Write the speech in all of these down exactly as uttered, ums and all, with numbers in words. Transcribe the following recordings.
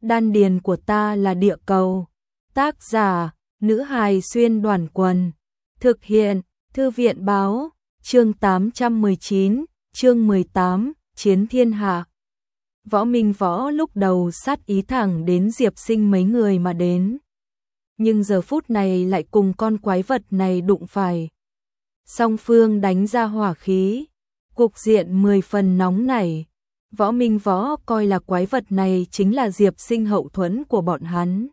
Đan điền của ta là địa cầu. Tác giả, nữ hài xuyên đoàn quần. Thực hiện, thư viện báo, chương tám trăm mười chín, chương mười tám, chiến thiên hạ. Võ Minh Võ lúc đầu sát ý thẳng đến Diệp Sinh mấy người mà đến. Nhưng giờ phút này lại cùng con quái vật này đụng phải. Song phương đánh ra hỏa khí, cục diện mười phần nóng nảy. Võ Minh Võ coi là quái vật này chính là Diệp Sinh hậu thuẫn của bọn hắn.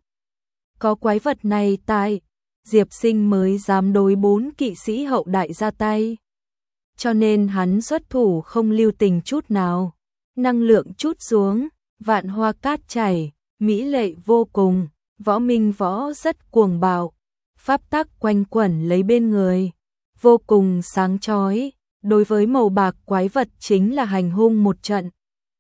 Có quái vật này tại, Diệp Sinh mới dám đối bốn kỵ sĩ hậu đại ra tay. Cho nên hắn xuất thủ không lưu tình chút nào. Năng lượng chút xuống, vạn hoa cát chảy, mỹ lệ vô cùng. Võ Minh Võ rất cuồng bạo, pháp tắc quanh quẩn lấy bên người, vô cùng sáng chói. Đối với màu bạc quái vật chính là hành hung một trận.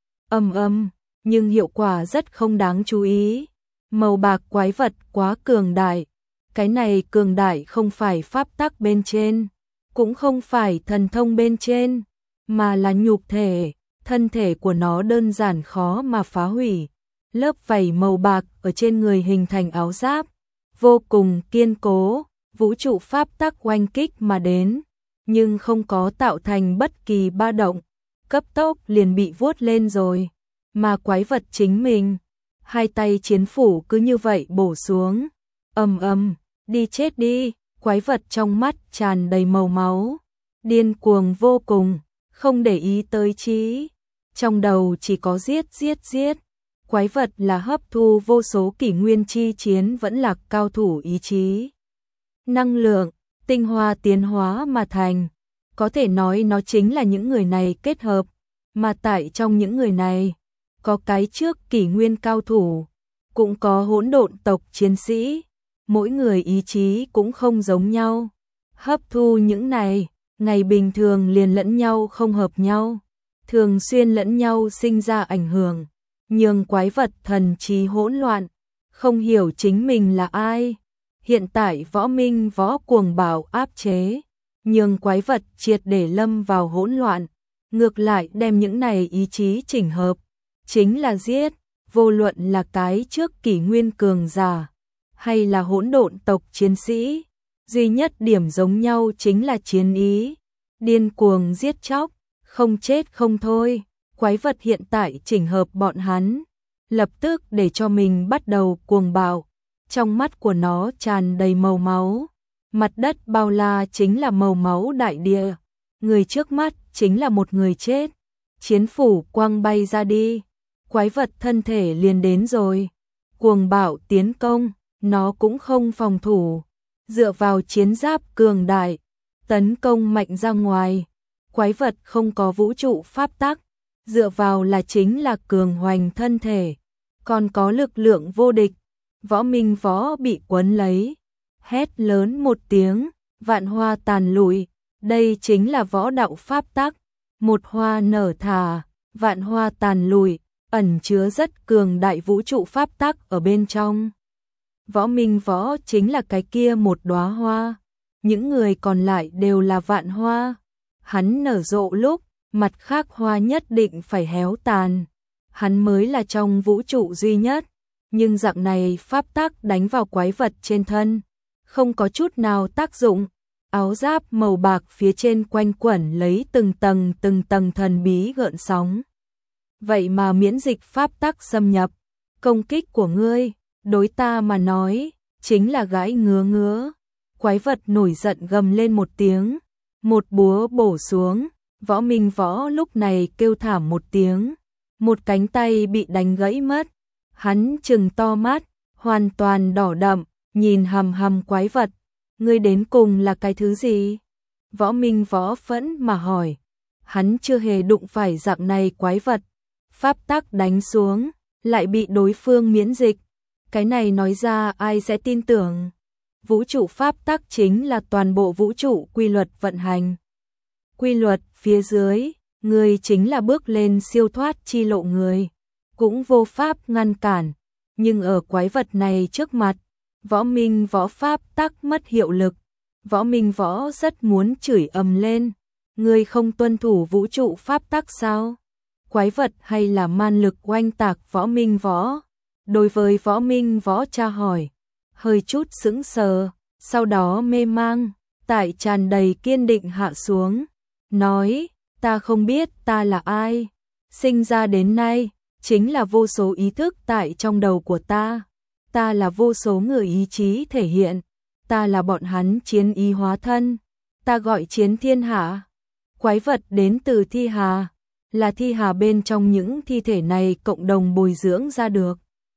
Ầm ầm, nhưng hiệu quả rất không đáng chú ý. Màu bạc quái vật quá cường đại. Cái này cường đại không phải pháp tắc bên trên, cũng không phải thần thông bên trên, mà là nhục thể. Thân thể của nó đơn giản khó mà phá hủy. Lớp vảy màu bạc ở trên người hình thành áo giáp, vô cùng kiên cố. Vũ trụ pháp tắc oanh kích mà đến, nhưng không có tạo thành bất kỳ ba động, cấp tốc liền bị vuốt lên rồi. Mà quái vật chính mình, hai tay chiến phủ cứ như vậy bổ xuống. Ầm ầm, đi chết đi. Quái vật trong mắt tràn đầy màu máu, điên cuồng vô cùng, không để ý tới trí. Trong đầu chỉ có giết giết giết. Quái vật là hấp thu vô số kỷ nguyên chi chiến vẫn là cao thủ ý chí. Năng lượng, tinh hoa tiến hóa mà thành. Có thể nói nó chính là những người này kết hợp. Mà tại trong những người này, có cái trước kỷ nguyên cao thủ, cũng có hỗn độn tộc chiến sĩ. Mỗi người ý chí cũng không giống nhau. Hấp thu những này, ngày bình thường liền lẫn nhau không hợp nhau. Thường xuyên lẫn nhau sinh ra ảnh hưởng, nhường quái vật thần trí hỗn loạn, không hiểu chính mình là ai. Hiện tại Võ Minh Võ cuồng bạo áp chế, nhường quái vật triệt để lâm vào hỗn loạn, ngược lại đem những này ý chí chỉnh hợp, chính là giết. Vô luận là cái trước kỷ nguyên cường giả, hay là hỗn độn tộc chiến sĩ, duy nhất điểm giống nhau chính là chiến ý, điên cuồng giết chóc. Không chết không thôi. Quái vật hiện tại chỉnh hợp bọn hắn, lập tức để cho mình bắt đầu cuồng bạo. Trong mắt của nó tràn đầy màu máu. Mặt đất bao la chính là màu máu đại địa. Người trước mắt chính là một người chết. Chiến phủ quăng bay ra đi. Quái vật thân thể liền đến rồi. Cuồng bạo tiến công, nó cũng không phòng thủ. Dựa vào chiến giáp cường đại, tấn công mạnh ra ngoài. Quái vật không có vũ trụ pháp tắc, dựa vào là chính là cường hoành thân thể, còn có lực lượng vô địch. Võ Minh Võ bị quấn lấy, hét lớn một tiếng, vạn hoa tàn lụi. Đây chính là võ đạo pháp tắc, một hoa nở thả, vạn hoa tàn lụi, ẩn chứa rất cường đại vũ trụ pháp tắc ở bên trong. Võ Minh Võ chính là cái kia một đóa hoa, những người còn lại đều là vạn hoa. Hắn nở rộ lúc, mặt khác hoa nhất định phải héo tàn. Hắn mới là trong vũ trụ duy nhất. Nhưng dạng này pháp tắc đánh vào quái vật trên thân, không có chút nào tác dụng. Áo giáp màu bạc phía trên quanh quẩn lấy từng tầng từng tầng thần bí gợn sóng. Vậy mà miễn dịch pháp tắc xâm nhập. Công kích của ngươi, đối ta mà nói, chính là gãi ngứa ngứa. Quái vật nổi giận gầm lên một tiếng. Một búa bổ xuống, Võ Minh Võ lúc này kêu thảm một tiếng, một cánh tay bị đánh gãy mất. Hắn trừng to mắt, hoàn toàn đỏ đậm, nhìn hằm hằm quái vật. Ngươi đến cùng là cái thứ gì? Võ Minh Võ phẫn mà hỏi. Hắn chưa hề đụng phải dạng này quái vật. Pháp tắc đánh xuống, lại bị đối phương miễn dịch. Cái này nói ra ai sẽ tin tưởng? Vũ trụ pháp tắc chính là toàn bộ vũ trụ quy luật vận hành. Quy luật phía dưới, người chính là bước lên siêu thoát chi lộ người, cũng vô pháp ngăn cản. Nhưng ở quái vật này trước mặt, Võ Minh Võ pháp tắc mất hiệu lực. Võ Minh Võ rất muốn chửi ầm lên. Người không tuân thủ vũ trụ pháp tắc sao? Quái vật hay là man lực oanh tạc Võ Minh Võ? đối với Võ Minh Võ tra hỏi, hơi chút sững sờ, sau đó mê mang, tại tràn đầy kiên định hạ xuống, nói, ta không biết ta là ai, sinh ra đến nay, chính là vô số ý thức tại trong đầu của ta, ta là vô số người ý chí thể hiện, ta là bọn hắn chiến ý hóa thân, ta gọi chiến thiên hạ, quái vật đến từ thi hà, là thi hà bên trong những thi thể này cộng đồng bồi dưỡng ra được.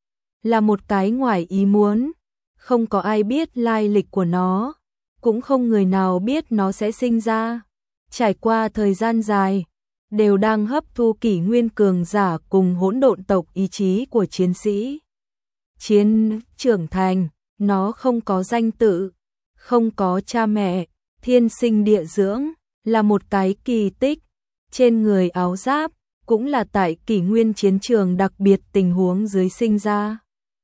Là một cái ngoài ý muốn, không có ai biết lai lịch của nó, cũng không người nào biết nó sẽ sinh ra. Trải qua thời gian dài, đều đang hấp thu kỷ nguyên cường giả cùng hỗn độn tộc ý chí của chiến sĩ. Chiến trưởng thành, nó không có danh tự, không có cha mẹ, thiên sinh địa dưỡng, là một cái kỳ tích. Trên người áo giáp, cũng là tại kỷ nguyên chiến trường đặc biệt tình huống dưới sinh ra.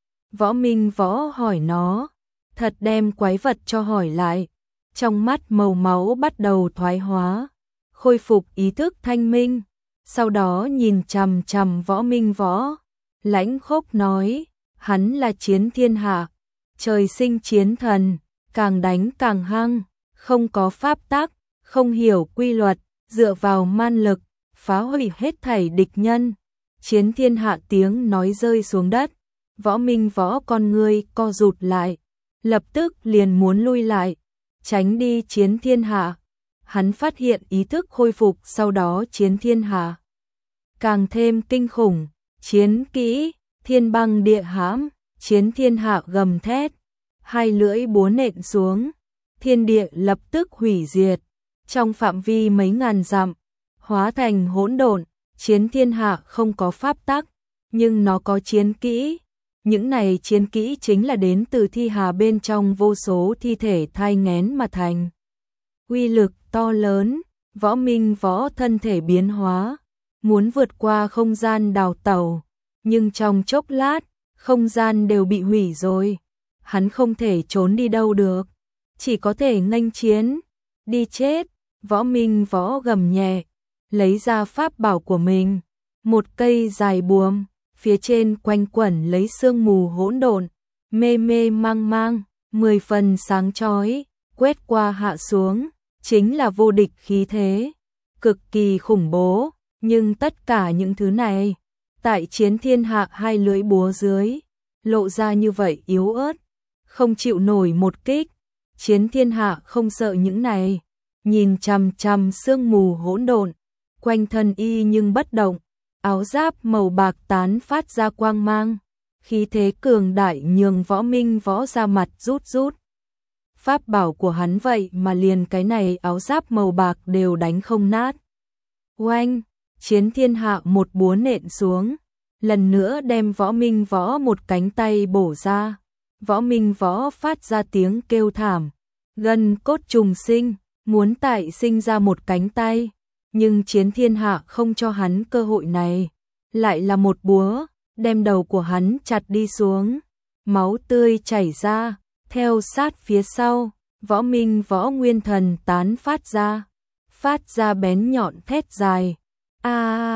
Võ Minh Võ hỏi nó, thật đem quái vật cho hỏi lại, trong mắt màu máu bắt đầu thoái hóa, khôi phục ý thức thanh minh, sau đó nhìn chằm chằm Võ Minh Võ, lãnh khốc nói, hắn là chiến thiên hạ, trời sinh chiến thần, càng đánh càng hăng, không có pháp tắc, không hiểu quy luật, dựa vào man lực, phá hủy hết thảy địch nhân. Chiến thiên hạ tiếng nói rơi xuống đất, Võ Minh Võ con ngươi co rụt lại, lập tức liền muốn lui lại, tránh đi chiến thiên hạ. Hắn phát hiện ý thức khôi phục, sau đó chiến thiên hạ càng thêm kinh khủng, chiến kỹ, thiên băng địa hãm, chiến thiên hạ gầm thét, hai lưỡi búa nện xuống, thiên địa lập tức hủy diệt, trong phạm vi mấy ngàn dặm, hóa thành hỗn độn. Chiến thiên hạ không có pháp tắc, nhưng nó có chiến kỹ. Những này chiến kỹ chính là đến từ thi hà bên trong vô số thi thể thai nghén mà thành. Uy lực to lớn, Võ Minh Võ thân thể biến hóa, muốn vượt qua không gian đào tẩu, nhưng trong chốc lát, không gian đều bị hủy rồi. Hắn không thể trốn đi đâu được, chỉ có thể nghênh chiến, đi chết. Võ Minh Võ gầm nhẹ, lấy ra pháp bảo của mình, một cây dài buồm, phía trên quanh quẩn lấy sương mù hỗn độn, mê mê mang mang, mười phần sáng chói, quét qua hạ xuống, chính là vô địch khí thế, cực kỳ khủng bố. Nhưng tất cả những thứ này, tại chiến thiên hạ hai lưỡi búa dưới, lộ ra như vậy yếu ớt, không chịu nổi một kích. Chiến thiên hạ không sợ những này, nhìn chằm chằm sương mù hỗn độn, quanh thân y nhưng bất động, áo giáp màu bạc tán phát ra quang mang, khí thế cường đại nhường Võ Minh Võ ra mặt rút rút. Pháp bảo của hắn vậy mà liền cái này áo giáp màu bạc đều đánh không nát. Oanh, chiến thiên hạ một búa nện xuống, lần nữa đem Võ Minh Võ một cánh tay bổ ra. Võ Minh Võ phát ra tiếng kêu thảm, gân cốt trùng sinh, muốn tại sinh ra một cánh tay, nhưng chiến thiên hạ không cho hắn cơ hội này, lại là một búa, đem đầu của hắn chặt đi xuống, máu tươi chảy ra, theo sát phía sau, Võ Minh Võ nguyên thần tán phát ra, phát ra bén nhọn thét dài. A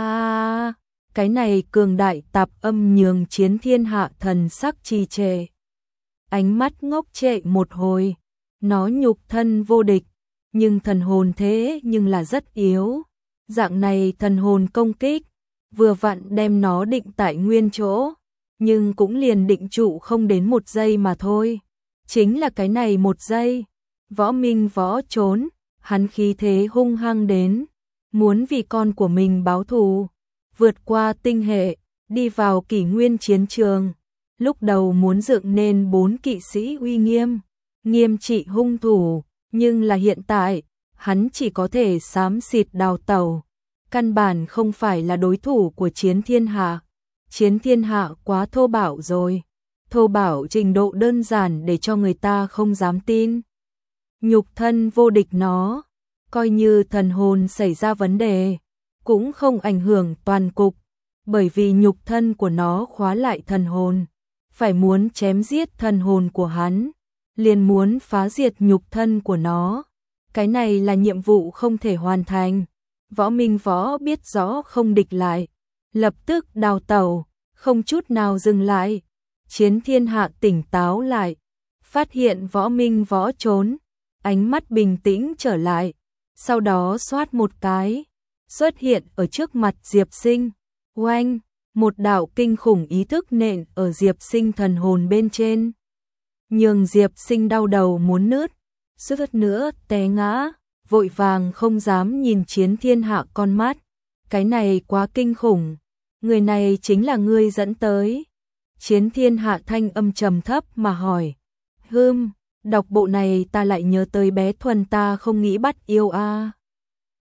à, cái này cường đại tạp âm nhường chiến thiên hạ thần sắc trì trệ. Ánh mắt ngốc trệ một hồi, nó nhục thân vô địch, nhưng thần hồn thế nhưng là rất yếu. Dạng này thần hồn công kích, vừa vặn đem nó định tại nguyên chỗ, nhưng cũng liền định trụ không đến một giây mà thôi. Chính là cái này một giây, Võ Minh Võ trốn, hắn khí thế hung hăng đến, muốn vì con của mình báo thù, vượt qua tinh hệ, đi vào kỷ nguyên chiến trường. Lúc đầu muốn dựng nên bốn kỵ sĩ uy nghiêm, nghiêm trị hung thủ, nhưng là hiện tại, hắn chỉ có thể xám xịt đào tẩu, căn bản không phải là đối thủ của chiến thiên hạ. Chiến thiên hạ quá thô bạo rồi, thô bạo trình độ đơn giản để cho người ta không dám tin. Nhục thân vô địch nó, coi như thần hồn xảy ra vấn đề, cũng không ảnh hưởng toàn cục, bởi vì nhục thân của nó khóa lại thần hồn, phải muốn chém giết thần hồn của hắn, liền muốn phá diệt nhục thân của nó. Cái này là nhiệm vụ không thể hoàn thành. Võ Minh Võ biết rõ không địch lại, lập tức đào tẩu, không chút nào dừng lại, Chiến Thiên Hạ tỉnh táo lại, phát hiện Võ Minh Võ trốn, ánh mắt bình tĩnh trở lại, sau đó xoát một cái, xuất hiện ở trước mặt Diệp Sinh. Oanh, một đạo kinh khủng ý thức nện ở Diệp Sinh thần hồn bên trên, nhường Diệp Sinh đau đầu muốn nứt, suýt nữa té ngã, vội vàng không dám nhìn Chiến Thiên Hạ con mắt, cái này quá kinh khủng, người này chính là ngươi dẫn tới. Chiến Thiên Hạ thanh âm trầm thấp mà hỏi, hừm, đọc bộ này ta lại nhớ tới bé Thuần ta không nghĩ bắt yêu a. À.